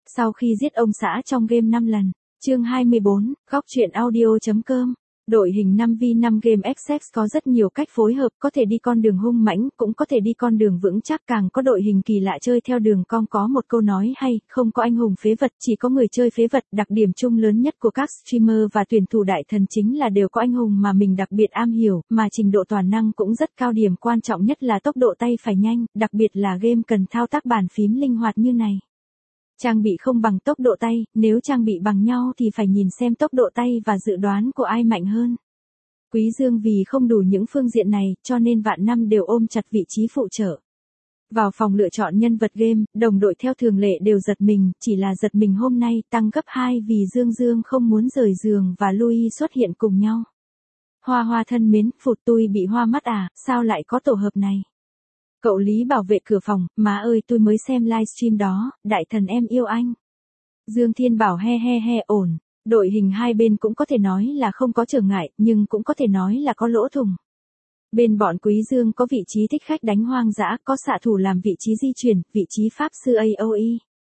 Sau khi giết ông xã trong game 5 lần. Chương 24, góc truyện audio.com. Đội hình 5v5 game XX có rất nhiều cách phối hợp, có thể đi con đường hung mãnh, cũng có thể đi con đường vững chắc, càng có đội hình kỳ lạ chơi theo đường cong. Có một câu nói hay, không có anh hùng phế vật, chỉ có người chơi phế vật. Đặc điểm chung lớn nhất của các streamer và tuyển thủ đại thần chính là đều có anh hùng mà mình đặc biệt am hiểu, mà trình độ toàn năng cũng rất cao. Điểm quan trọng nhất là tốc độ tay phải nhanh, đặc biệt là game cần thao tác bàn phím linh hoạt như này. Trang bị không bằng tốc độ tay, nếu trang bị bằng nhau thì phải nhìn xem tốc độ tay và dự đoán của ai mạnh hơn. Quý Dương vì không đủ những phương diện này, cho nên vạn năm đều ôm chặt vị trí phụ trợ. Vào phòng lựa chọn nhân vật game, đồng đội theo thường lệ đều giật mình, chỉ là giật mình hôm nay tăng gấp 2 vì Dương không muốn rời giường và Louis xuất hiện cùng nhau. Hoa Hoa thân mến, phụt tôi bị hoa mắt à, sao lại có tổ hợp này? Cậu Lý bảo vệ cửa phòng, má ơi tôi mới xem livestream đó, đại thần em yêu anh. Dương Thiên bảo he ổn, đội hình hai bên cũng có thể nói là không có trở ngại, nhưng cũng có thể nói là có lỗ thủng. Bên bọn Quý Dương có vị trí thích khách đánh hoang dã, có xạ thủ làm vị trí di chuyển, vị trí pháp sư AOE.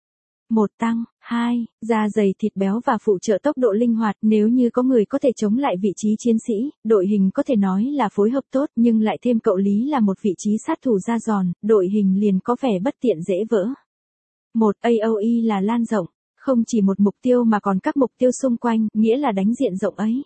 1 tăng, 2, da dày thịt béo và phụ trợ tốc độ linh hoạt, nếu như có người có thể chống lại vị trí chiến sĩ, đội hình có thể nói là phối hợp tốt, nhưng lại thêm cậu Lý là một vị trí sát thủ da giòn, đội hình liền có vẻ bất tiện dễ vỡ. 1 AOE là lan rộng, không chỉ một mục tiêu mà còn các mục tiêu xung quanh, nghĩa là đánh diện rộng ấy.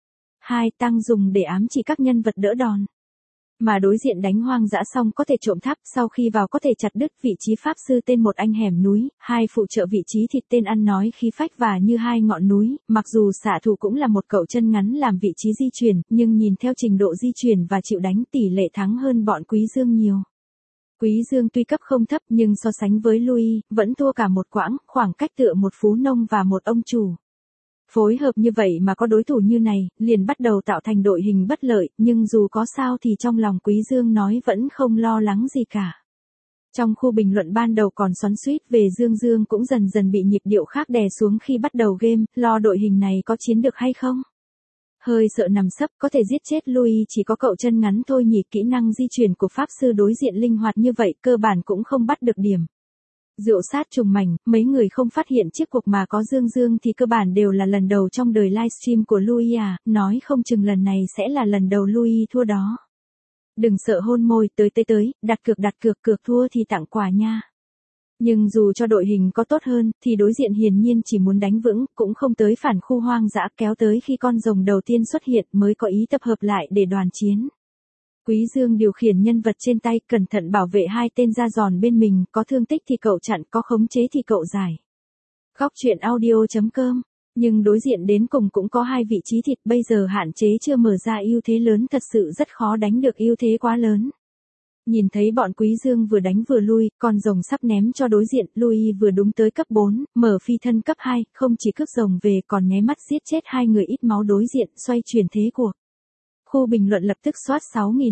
2 tăng dùng để ám chỉ các nhân vật đỡ đòn. Mà đối diện đánh hoang dã xong có thể trộm tháp, sau khi vào có thể chặt đứt vị trí pháp sư tên một anh hẻm núi, 2 phụ trợ vị trí thịt tên ăn nói khí phách và như 2 ngọn núi, mặc dù xạ thủ cũng là một cậu chân ngắn làm vị trí di chuyển, nhưng nhìn theo trình độ di chuyển và chịu đánh tỷ lệ thắng hơn bọn Quý Dương nhiều. Quý Dương tuy cấp không thấp nhưng so sánh với Louis, vẫn thua cả một quãng, khoảng cách tựa một phú nông và một ông chủ. Phối hợp như vậy mà có đối thủ như này, liền bắt đầu tạo thành đội hình bất lợi, nhưng dù có sao thì trong lòng Quý Dương nói vẫn không lo lắng gì cả. Trong khu bình luận ban đầu còn xoắn xuýt về Dương cũng dần dần bị nhịp điệu khác đè xuống khi bắt đầu game, lo đội hình này có chiến được hay không? Hơi sợ nằm sấp, có thể giết chết Louis, chỉ có cậu chân ngắn thôi nhỉ. Kỹ năng di chuyển của pháp sư đối diện linh hoạt như vậy, cơ bản cũng không bắt được điểm. Rượu sát trùng mảnh, mấy người không phát hiện chiếc cuộc mà có Dương thì cơ bản đều là lần đầu trong đời livestream của Louis à, nói không chừng lần này sẽ là lần đầu Louis thua đó. Đừng sợ hôn môi, tới, đặt cược thua thì tặng quà nha. Nhưng dù cho đội hình có tốt hơn, thì đối diện hiển nhiên chỉ muốn đánh vững, cũng không tới phản khu hoang dã, kéo tới khi con rồng đầu tiên xuất hiện mới có ý tập hợp lại để đoàn chiến. Quý Dương điều khiển nhân vật trên tay, cẩn thận bảo vệ 2 tên da giòn bên mình, có thương tích thì cậu chặn, có khống chế thì cậu giải. Góc truyện audio.com. Nhưng đối diện đến cùng cũng có 2 vị trí thịt, bây giờ hạn chế chưa mở ra ưu thế lớn, thật sự rất khó đánh được ưu thế quá lớn. Nhìn thấy bọn Quý Dương vừa đánh vừa lui, con rồng sắp ném cho đối diện, Louis vừa đúng tới cấp 4, mở phi thân cấp 2, không chỉ cướp rồng về còn nháy mắt giết chết 2 người ít máu đối diện, xoay chuyển thế cuộc. Khu bình luận lập tức soát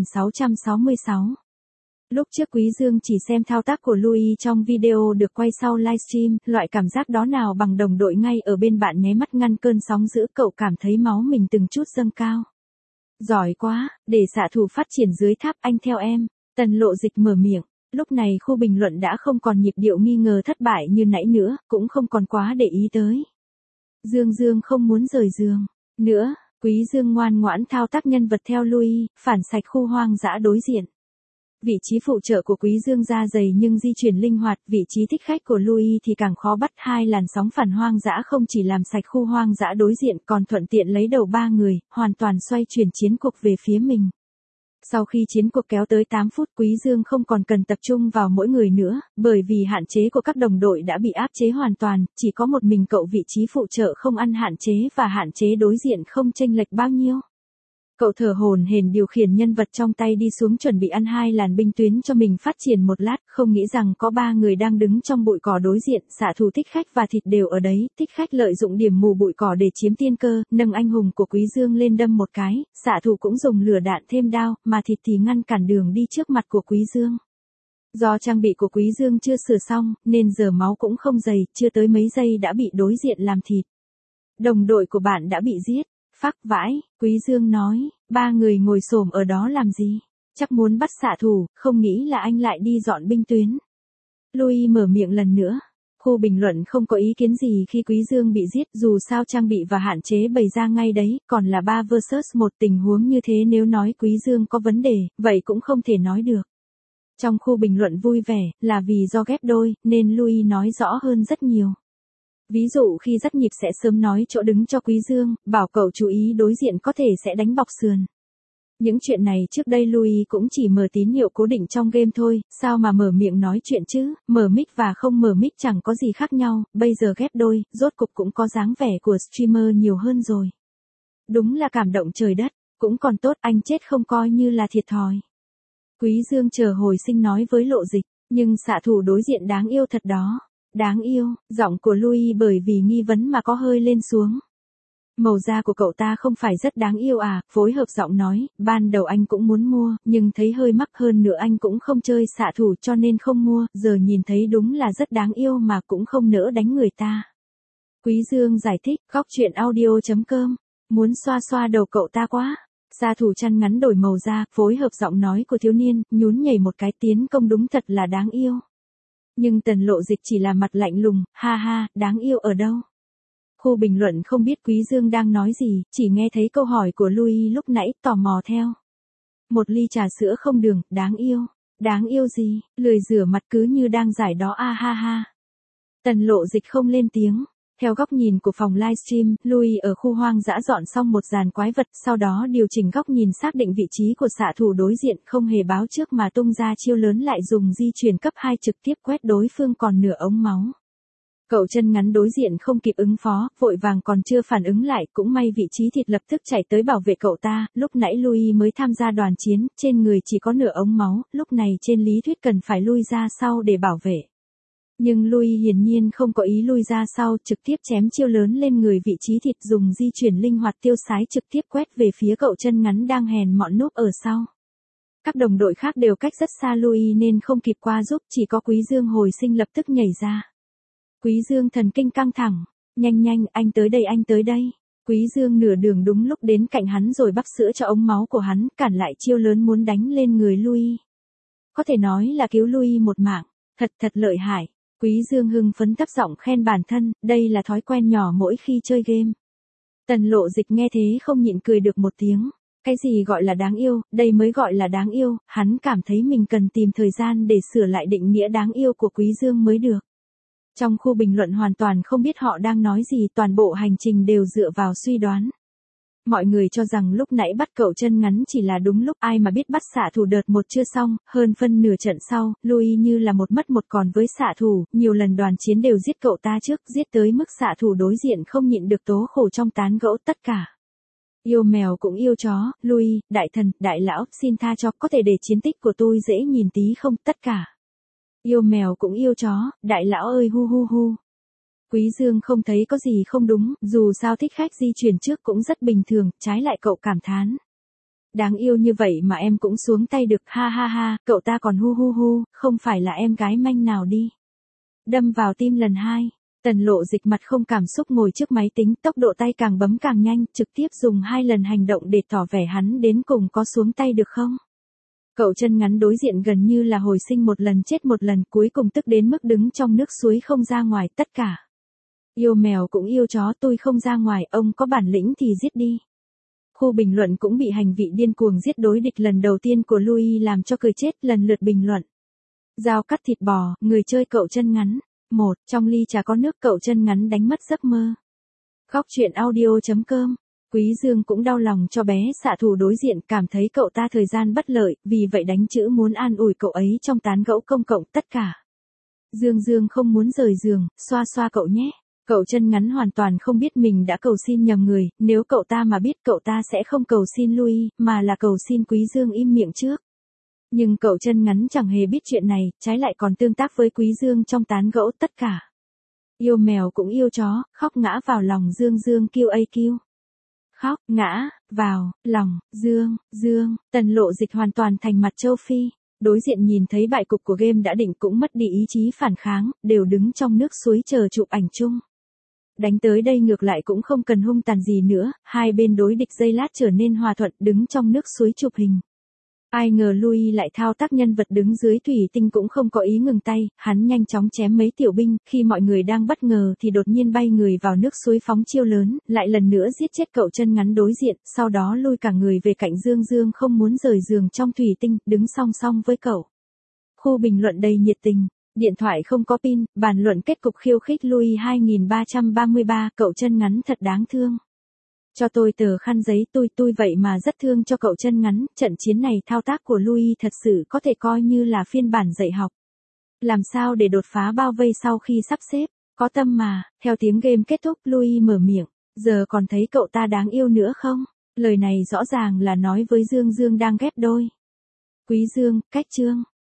6.666. Lúc trước Quý Dương chỉ xem thao tác của Louis trong video được quay sau livestream, loại cảm giác đó nào bằng đồng đội ngay ở bên bạn nháy mắt ngăn cơn sóng dữ, cậu cảm thấy máu mình từng chút dâng cao. Giỏi quá, để xạ thủ phát triển dưới tháp anh theo em. Tần Lộ Dịch mở miệng. Lúc này khu bình luận đã không còn nhịp điệu nghi ngờ thất bại như nãy nữa, cũng không còn quá để ý tới. Dương không muốn rời giường nữa. Quý Dương ngoan ngoãn thao tác nhân vật theo Louis, phản sạch khu hoang dã đối diện. Vị trí phụ trợ của Quý Dương da dày nhưng di chuyển linh hoạt, vị trí thích khách của Louis thì càng khó bắt. 2 làn sóng phản hoang dã không chỉ làm sạch khu hoang dã đối diện còn thuận tiện lấy đầu 3 người, hoàn toàn xoay chuyển chiến cuộc về phía mình. Sau khi chiến cuộc kéo tới 8 phút, Quý Dương không còn cần tập trung vào mỗi người nữa, bởi vì hạn chế của các đồng đội đã bị áp chế hoàn toàn, chỉ có một mình cậu vị trí phụ trợ không ăn hạn chế và hạn chế đối diện không chênh lệch bao nhiêu. Cậu thở hổn hển điều khiển nhân vật trong tay đi xuống chuẩn bị ăn 2 làn binh tuyến cho mình phát triển một lát, không nghĩ rằng có 3 người đang đứng trong bụi cỏ đối diện, xạ thủ thích khách và thịt đều ở đấy, thích khách lợi dụng điểm mù bụi cỏ để chiếm tiên cơ, nâng anh hùng của Quý Dương lên đâm một cái, xạ thủ cũng dùng lửa đạn thêm đao, mà thịt thì ngăn cản đường đi trước mặt của Quý Dương. Do trang bị của Quý Dương chưa sửa xong, nên giờ máu cũng không dày, chưa tới mấy giây đã bị đối diện làm thịt. Đồng đội của bạn đã bị giết. Phắc vãi, Quý Dương nói, 3 người ngồi xổm ở đó làm gì? Chắc muốn bắt xạ thủ, không nghĩ là anh lại đi dọn binh tuyến. Louis mở miệng lần nữa. Khu bình luận không có ý kiến gì khi Quý Dương bị giết, dù sao trang bị và hạn chế bày ra ngay đấy, còn là 3 versus 1 tình huống như thế nếu nói Quý Dương có vấn đề, vậy cũng không thể nói được. Trong khu bình luận vui vẻ, là vì do ghép đôi, nên Louis nói rõ hơn rất nhiều. Ví dụ khi dắt nhịp sẽ sớm nói chỗ đứng cho Quý Dương, bảo cậu chú ý đối diện có thể sẽ đánh bọc sườn. Những chuyện này trước đây Louis cũng chỉ mở tín hiệu cố định trong game thôi, sao mà mở miệng nói chuyện chứ, mở mic và không mở mic chẳng có gì khác nhau, bây giờ ghép đôi, rốt cục cũng có dáng vẻ của streamer nhiều hơn rồi. Đúng là cảm động trời đất, cũng còn tốt anh chết không coi như là thiệt thòi. Quý Dương chờ hồi sinh nói với Lộ Dịch, nhưng xạ thủ đối diện đáng yêu thật đó. Đáng yêu, giọng của Louis bởi vì nghi vấn mà có hơi lên xuống. Màu da của cậu ta không phải rất đáng yêu à, phối hợp giọng nói, ban đầu anh cũng muốn mua, nhưng thấy hơi mắc hơn nữa anh cũng không chơi xạ thủ cho nên không mua, giờ nhìn thấy đúng là rất đáng yêu mà cũng không nỡ đánh người ta. Quý Dương giải thích, góc chuyện audio.com, muốn xoa xoa đầu cậu ta quá. Xạ thủ chăn ngắn đổi màu da, phối hợp giọng nói của thiếu niên, nhún nhảy một cái tiến công đúng thật là đáng yêu. Nhưng Tần Lộ Dịch chỉ là mặt lạnh lùng, ha ha, đáng yêu ở đâu? Khu bình luận không biết Quý Dương đang nói gì, chỉ nghe thấy câu hỏi của Louis lúc nãy, tò mò theo. Một ly trà sữa không đường, đáng yêu. Đáng yêu gì, lười rửa mặt cứ như đang giải đó a ha ha. Tần Lộ Dịch không lên tiếng. Theo góc nhìn của phòng livestream, Louis ở khu hoang dã dọn xong một dàn quái vật, sau đó điều chỉnh góc nhìn xác định vị trí của xạ thủ đối diện, không hề báo trước mà tung ra chiêu lớn lại dùng di chuyển cấp 2 trực tiếp quét đối phương còn nửa ống máu. Cậu chân ngắn đối diện không kịp ứng phó, vội vàng còn chưa phản ứng lại, cũng may vị trí thịt lập tức chạy tới bảo vệ cậu ta, lúc nãy Louis mới tham gia đoàn chiến, trên người chỉ có nửa ống máu, lúc này trên lý thuyết cần phải lui ra sau để bảo vệ. Nhưng Louis hiển nhiên không có ý lui ra sau, trực tiếp chém chiêu lớn lên người vị trí thịt dùng di chuyển linh hoạt tiêu sái trực tiếp quét về phía cậu chân ngắn đang hèn mọn núp ở sau. Các đồng đội khác đều cách rất xa Louis nên không kịp qua giúp, chỉ có Quý Dương hồi sinh lập tức nhảy ra. Quý Dương thần kinh căng thẳng, nhanh nhanh, anh tới đây anh tới đây. Quý Dương nửa đường đúng lúc đến cạnh hắn rồi bắt sữa cho ống máu của hắn, cản lại chiêu lớn muốn đánh lên người Louis. Có thể nói là cứu Louis một mạng, thật lợi hại. Quý Dương hưng phấn thấp giọng khen bản thân, đây là thói quen nhỏ mỗi khi chơi game. Tần Lộ Dịch nghe thế không nhịn cười được một tiếng. Cái gì gọi là đáng yêu, đây mới gọi là đáng yêu, hắn cảm thấy mình cần tìm thời gian để sửa lại định nghĩa đáng yêu của Quý Dương mới được. Trong khu bình luận hoàn toàn không biết họ đang nói gì, toàn bộ hành trình đều dựa vào suy đoán. Mọi người cho rằng lúc nãy bắt cậu chân ngắn chỉ là đúng lúc, ai mà biết bắt xạ thủ đợt một chưa xong, hơn phân nửa trận sau, Louis như là một mất một còn với xạ thủ, nhiều lần đoàn chiến đều giết cậu ta trước, giết tới mức xạ thủ đối diện không nhịn được tố khổ trong tán gẫu tất cả. Yêu mèo cũng yêu chó, Louis, đại thần, đại lão, xin tha cho, có thể để chiến tích của tôi dễ nhìn tí không, tất cả. Yêu mèo cũng yêu chó, đại lão ơi hu hu hu. Quý Dương không thấy có gì không đúng, dù sao thích khách di chuyển trước cũng rất bình thường, trái lại cậu cảm thán. Đáng yêu như vậy mà em cũng xuống tay được, ha ha ha, cậu ta còn hu hu hu, không phải là em gái manh nào đi. Đâm vào tim lần 2, Tần Lộ Dịch mặt không cảm xúc ngồi trước máy tính, tốc độ tay càng bấm càng nhanh, trực tiếp dùng 2 lần hành động để tỏ vẻ hắn đến cùng có xuống tay được không. Cậu chân ngắn đối diện gần như là hồi sinh một lần chết một lần, cuối cùng tức đến mức đứng trong nước suối không ra ngoài, tất cả. Yêu mèo cũng yêu chó, tôi không ra ngoài, ông có bản lĩnh thì giết đi. Khu bình luận cũng bị hành vị điên cuồng giết đối địch lần đầu tiên của Louis làm cho cười chết, lần lượt bình luận. Dao cắt thịt bò, người chơi cậu chân ngắn. 1. Trong ly trà có nước, cậu chân ngắn đánh mất giấc mơ. Góc chuyện audio.com. Quý Dương cũng đau lòng cho bé xạ thủ đối diện, cảm thấy cậu ta thời gian bất lợi, vì vậy đánh chữ muốn an ủi cậu ấy trong tán gẫu công cộng tất cả. Dương không muốn rời giường, xoa xoa cậu nhé. Cậu chân ngắn hoàn toàn không biết mình đã cầu xin nhầm người, nếu cậu ta mà biết cậu ta sẽ không cầu xin Louis, mà là cầu xin Quý Dương im miệng trước. Nhưng cậu chân ngắn chẳng hề biết chuyện này, trái lại còn tương tác với Quý Dương trong tán gẫu tất cả. Yêu mèo cũng yêu chó, khóc ngã vào lòng Dương kêu a kêu. Khóc, ngã, vào, lòng, Dương, Tần Lộ Dịch hoàn toàn thành mặt châu Phi. Đối diện nhìn thấy bại cục của game đã định cũng mất đi ý chí phản kháng, đều đứng trong nước suối chờ chụp ảnh chung. Đánh tới đây ngược lại cũng không cần hung tàn gì nữa, hai bên đối địch giây lát trở nên hòa thuận đứng trong nước suối chụp hình. Ai ngờ Louis lại thao tác nhân vật đứng dưới thủy tinh cũng không có ý ngừng tay, hắn nhanh chóng chém mấy tiểu binh, khi mọi người đang bất ngờ thì đột nhiên bay người vào nước suối phóng chiêu lớn, lại lần nữa giết chết cậu chân ngắn đối diện, sau đó lôi cả người về cạnh Dương Dương không muốn rời giường trong thủy tinh, đứng song song với cậu. Khu bình luận đầy nhiệt tình. Điện thoại không có pin, bàn luận kết cục khiêu khích Louis 2333, cậu chân ngắn thật đáng thương. Cho tôi tờ khăn giấy, tôi vậy mà rất thương cho cậu chân ngắn, trận chiến này thao tác của Louis thật sự có thể coi như là phiên bản dạy học. Làm sao để đột phá bao vây sau khi sắp xếp, có tâm mà, theo tiếng game kết thúc Louis mở miệng, giờ còn thấy cậu ta đáng yêu nữa không? Lời này rõ ràng là nói với Dương Dương đang ghép đôi. Quý Dương, cách chương.